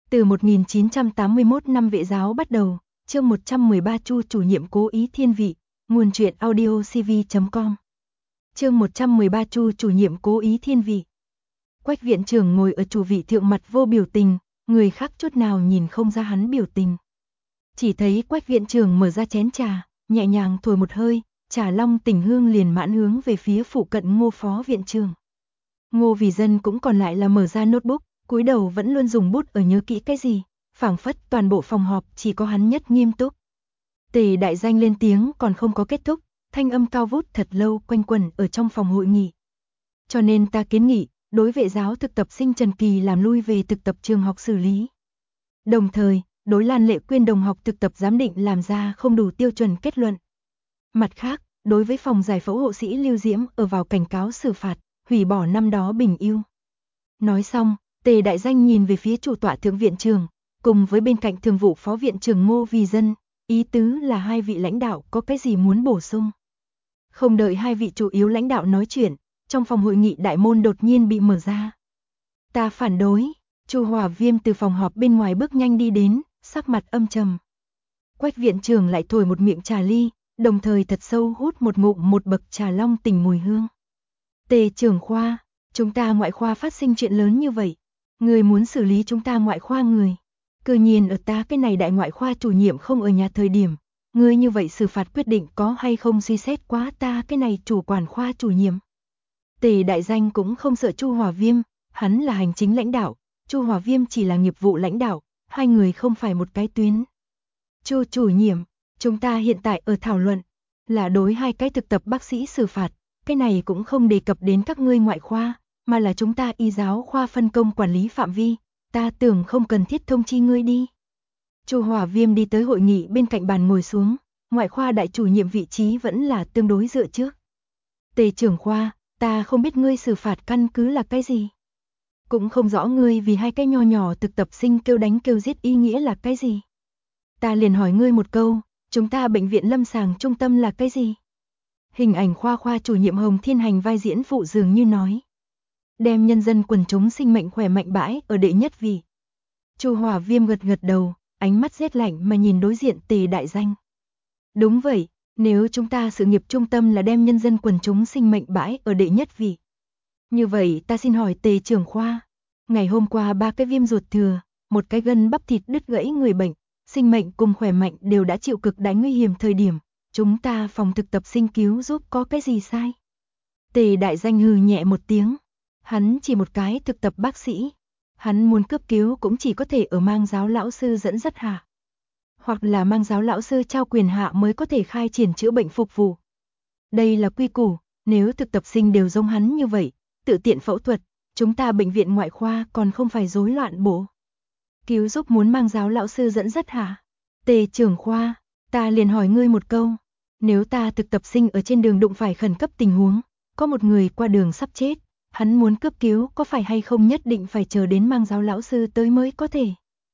Từ 1981 năm Vệ giáo bắt đầu, chương 113 Chu chủ nhiệm cố ý thiên vị, nguồn truyện audio cv.com. Chương 113 Chu chủ nhiệm cố ý thiên vị. Quách viện trưởng ngồi ở chủ vị thượng mặt vô biểu tình, người khác chút nào nhìn không ra hắn biểu tình. Chỉ thấy Quách viện trưởng mở ra chén trà, nhẹ nhàng thổi một hơi, trà long tỉnh hương liền mãn hướng về phía phụ cận Ngô phó viện trưởng. Ngô Vì Dân cũng còn lại là mở ra notebook, cúi đầu vẫn luôn dùng bút ở nhớ kỹ cái gì, phảng phất toàn bộ phòng họp chỉ có hắn nhất nghiêm túc. Tề đại danh lên tiếng còn không có kết thúc, thanh âm cao vút thật lâu quanh quẩn ở trong phòng hội nghị. Cho nên ta kiến nghị, đối Vệ giáo thực tập sinh Trần Kỳ làm lui về thực tập trường học xử lý. Đồng thời, đối Lan Lệ Quyên đồng học thực tập giám định làm ra không đủ tiêu chuẩn kết luận. Mặt khác, đối với phòng giải phẫu hộ sĩ Lưu Diễm ở vào cảnh cáo xử phạt, hủy bỏ năm đó bình ưu. Nói xong, Tề đại danh nhìn về phía chủ tọa thượng viện trưởng, cùng với bên cạnh thường vụ phó viện trưởng Ngô Vì Dân, ý tứ là hai vị lãnh đạo có cái gì muốn bổ sung. Không đợi hai vị chủ yếu lãnh đạo nói chuyện, trong phòng hội nghị đại môn đột nhiên bị mở ra. Ta phản đối. Chu Hòa Viêm từ phòng họp bên ngoài bước nhanh đi đến, sắc mặt âm trầm. Quách viện trưởng lại thổi một miệng trà ly, đồng thời thật sâu hút một ngụm một bậc trà long tỉnh mùi hương. Tề trưởng khoa, chúng ta ngoại khoa phát sinh chuyện lớn như vậy, người muốn xử lý chúng ta ngoại khoa người. Cư nhiên ở ta cái này đại ngoại khoa chủ nhiệm không ở nhà thời điểm, người như vậy xử phạt quyết định có hay không suy xét quá ta cái này chủ quản khoa chủ nhiệm. Tề đại danh cũng không sợ Chu Hòa Viêm, hắn là hành chính lãnh đạo, Chu Hòa Viêm chỉ là nghiệp vụ lãnh đạo, hai người không phải một cái tuyến. Chu chủ nhiệm, chúng ta hiện tại ở thảo luận là đối hai cái thực tập bác sĩ xử phạt, cái này cũng không đề cập đến các ngươi ngoại khoa, mà là chúng ta y giáo khoa phân công quản lý phạm vi, ta tưởng không cần thiết thông chi ngươi đi. Chu Hòa Viêm đi tới hội nghị bên cạnh bàn ngồi xuống, ngoại khoa đại chủ nhiệm vị trí vẫn là tương đối dựa trước. Tề trưởng khoa, ta không biết ngươi xử phạt căn cứ là cái gì. Cũng không rõ ngươi vì hai cái nho nhỏ thực tập sinh kêu đánh kêu giết ý nghĩa là cái gì. Ta liền hỏi ngươi một câu, chúng ta bệnh viện lâm sàng trung tâm là cái gì? Hình ảnh khoa chủ nhiệm Hồng Thiên Hành vai diễn phụ dường như nói. Đem nhân dân quần chúng sinh mệnh khỏe mạnh bãi ở đệ nhất vị. Chu Hòa Viêm gật gật đầu, ánh mắt rét lạnh mà nhìn đối diện Tề đại danh. Đúng vậy, nếu chúng ta sự nghiệp trung tâm là đem nhân dân quần chúng sinh mệnh bãi ở đệ nhất vị. Như vậy ta xin hỏi Tề trưởng khoa, ngày hôm qua 3 cái viêm ruột thừa, một cái gân bắp thịt đứt gãy người bệnh, sinh mệnh cùng khỏe mạnh đều đã chịu cực đại nguy hiểm thời điểm, chúng ta phòng thực tập sinh cứu giúp có cái gì sai? Tề đại danh hừ nhẹ một tiếng, hắn chỉ một cái thực tập bác sĩ, hắn muốn cấp cứu cũng chỉ có thể ở mang giáo lão sư dẫn dắt hạ. Hoặc là mang giáo lão sư trao quyền hạ mới có thể khai triển chữa bệnh phục vụ. Đây là quy củ, nếu thực tập sinh đều giống hắn như vậy, tự tiện phẫu thuật, chúng ta bệnh viện ngoại khoa còn không phải rối loạn bộ. Cứu giúp muốn mang giáo lão sư dẫn dắt hả? Tề trưởng khoa, ta liền hỏi ngươi một câu, nếu ta thực tập sinh ở trên đường đụng phải khẩn cấp tình huống, có một người qua đường sắp chết, hắn muốn cấp cứu có phải hay không nhất định phải chờ đến mang giáo lão sư tới mới có thể.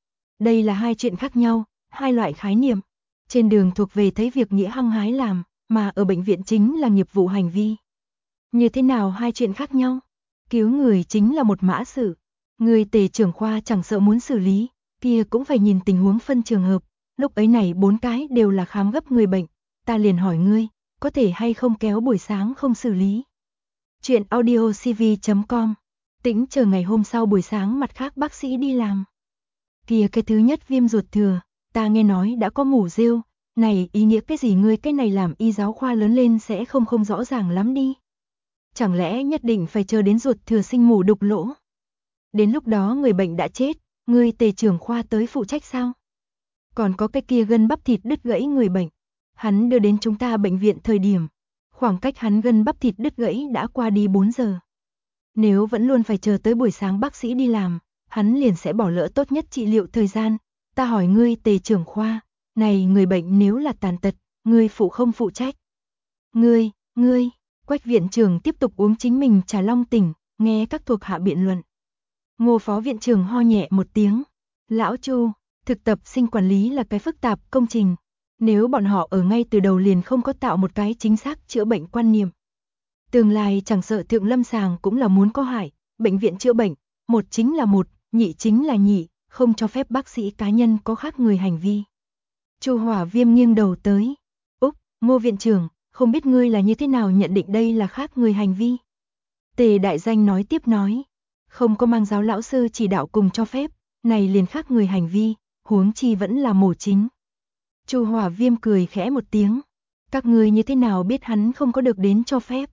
Đây là hai chuyện khác nhau, hai loại khái niệm. Trên đường thuộc về thấy việc nghĩa hăng hái làm, mà ở bệnh viện chính là nghiệp vụ hành vi. Như thế nào hai chuyện khác nhau? Cứu người chính là một mã sự. Người Tề trưởng khoa chẳng sợ muốn xử lý, kia cũng phải nhìn tình huống phân trường hợp. Lúc ấy này 4 cái đều là khám gấp người bệnh. Ta liền hỏi ngươi, có thể hay không kéo buổi sáng không xử lý? Chuyện audio cv.com. Tĩnh chờ ngày hôm sau buổi sáng mặt khác bác sĩ đi làm. Kia cái thứ nhất viêm ruột thừa, ta nghe nói đã có mủ rêu, này ý nghĩa cái gì ngươi cái này làm y giáo khoa lớn lên sẽ không rõ ràng lắm đi. Chẳng lẽ nhất định phải chờ đến ruột thừa sinh mủ đục lỗ? Đến lúc đó người bệnh đã chết, ngươi Tề trưởng khoa tới phụ trách sao? Còn có cái kia gân bắp thịt đứt gãy người bệnh, hắn đưa đến chúng ta bệnh viện thời điểm, khoảng cách hắn gân bắp thịt đứt gãy đã qua đi 4 giờ. Nếu vẫn luôn phải chờ tới buổi sáng bác sĩ đi làm, hắn liền sẽ bỏ lỡ tốt nhất trị liệu thời gian. Ta hỏi ngươi Tề trưởng khoa, này người bệnh nếu là tàn tật, ngươi phụ không phụ trách? Ngươi, Quách viện trưởng tiếp tục uống chính mình trà long tỉnh, nghe các thuộc hạ biện luận. Ngô phó viện trưởng ho nhẹ một tiếng. Lão Chu, thực tập sinh quản lý là cái phức tạp công trình. Nếu bọn họ ở ngay từ đầu liền không có tạo một cái chính xác chữa bệnh quan niệm. Tương lai chẳng sợ thượng lâm sàng cũng là muốn có hại, bệnh viện chữa bệnh, một chính là một, nhị chính là nhị, không cho phép bác sĩ cá nhân có khác người hành vi. Chu Hỏa Viêm nghiêng đầu tới. Úc, Ngô viện trưởng, không biết ngươi là như thế nào nhận định đây là khác người hành vi? Tề Đại Danh nói tiếp nói. Không có mang giáo lão sư chỉ đạo cùng cho phép, này liền khác người hành vi, huống chi vẫn là mổ chính. Chu Hỏa Viêm cười khẽ một tiếng. Các ngươi như thế nào biết hắn không có được đến cho phép?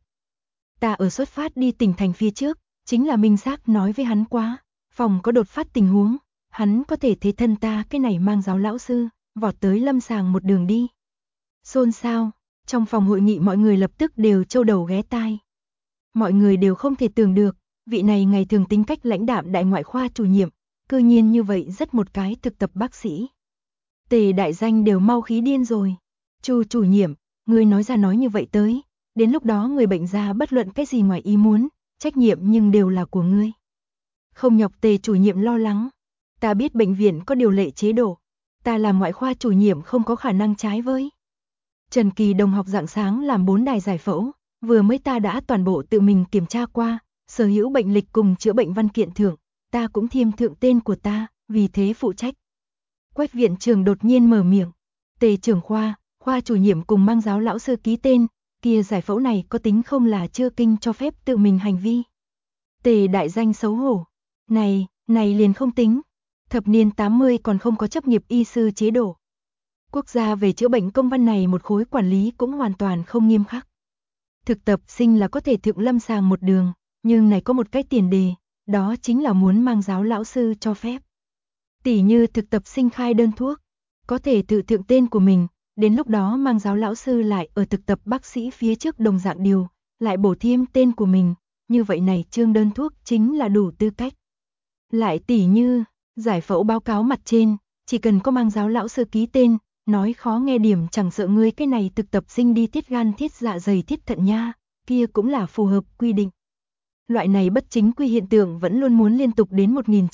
Ta ở xuất phát đi tỉnh thành phía trước, chính là minh xác nói với hắn quá, phòng có đột phát tình huống, hắn có thể thấy thân ta cái này mang giáo lão sư, vọt tới lâm sàng một đường đi. Xôn xao, trong phòng hội nghị mọi người lập tức đều châu đầu ghé tai. Mọi người đều không thể tưởng được, vị này ngày thường tính cách lãnh đạm đại ngoại khoa chủ nhiệm, cư nhiên như vậy rất một cái thực tập bác sĩ. Tề Đại Danh đều mau khí điên rồi. Chu chủ nhiệm, ngươi nói ra nói như vậy tới, đến lúc đó người bệnh ra bất luận cái gì ngoài ý muốn, trách nhiệm nhưng đều là của ngươi. Không nhọc Tề chủ nhiệm lo lắng, ta biết bệnh viện có điều lệ chế độ, ta làm ngoại khoa chủ nhiệm không có khả năng trái với. Trần Kỳ đồng học rạng sáng làm 4 đài giải phẫu, vừa mới ta đã toàn bộ tự mình kiểm tra qua, sở hữu bệnh lịch cùng chữa bệnh văn kiện thưởng, ta cũng thêm thượng tên của ta, vì thế phụ trách. Quách viện trưởng đột nhiên mở miệng, Tề trưởng khoa, khoa chủ nhiệm cùng mang giáo lão sư ký tên, kia giải phẫu này có tính không là chưa kinh cho phép tự mình hành vi. Tề Đại Danh xấu hổ, này liền không tính, thập niên 80 còn không có chấp nghiệp y sư chế độ. Quốc gia về chữa bệnh công văn này một khối quản lý cũng hoàn toàn không nghiêm khắc. Thực tập sinh là có thể thượng lâm sàng một đường, nhưng này có một cái tiền đề, đó chính là muốn mang giáo lão sư cho phép. Tỉ như thực tập sinh khai đơn thuốc, có thể tự thượng tên của mình, đến lúc đó mang giáo lão sư lại ở thực tập bác sĩ phía trước đồng dạng điều, lại bổ thêm tên của mình, như vậy này chương đơn thuốc chính là đủ tư cách. Lại tỉ như, giải phẫu báo cáo mặt trên, chỉ cần có mang giáo lão sư ký tên, nói khó nghe điểm chẳng sợ ngươi cái này thực tập sinh đi thiết gan thiết dạ dày thiết thận nha, kia cũng là phù hợp quy định. Loại này bất chính quy hiện tượng vẫn luôn muốn liên tục đến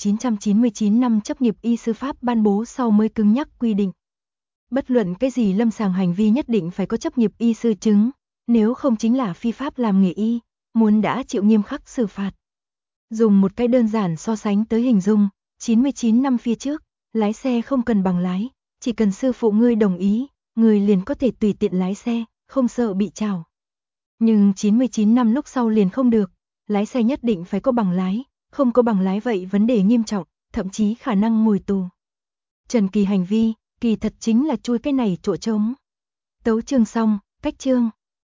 1999 năm chấp nghiệp y sư pháp ban bố sau mới cứng nhắc quy định. Bất luận cái gì lâm sàng hành vi nhất định phải có chấp nghiệp y sư chứng, nếu không chính là phi pháp làm nghề y, muốn đã chịu nghiêm khắc xử phạt. Dùng một cái đơn giản so sánh tới hình dung, 99 năm phía trước, lái xe không cần bằng lái, chỉ cần sư phụ ngươi đồng ý, ngươi liền có thể tùy tiện lái xe, không sợ bị trảo. Nhưng 99 năm lúc sau liền không được, lái xe nhất định phải có bằng lái, không có bằng lái vậy vấn đề nghiêm trọng, thậm chí khả năng ngồi tù. Trần Kỳ hành vi, kỳ thật chính là chui cái này chỗ trống. Tấu chương xong, cách chương.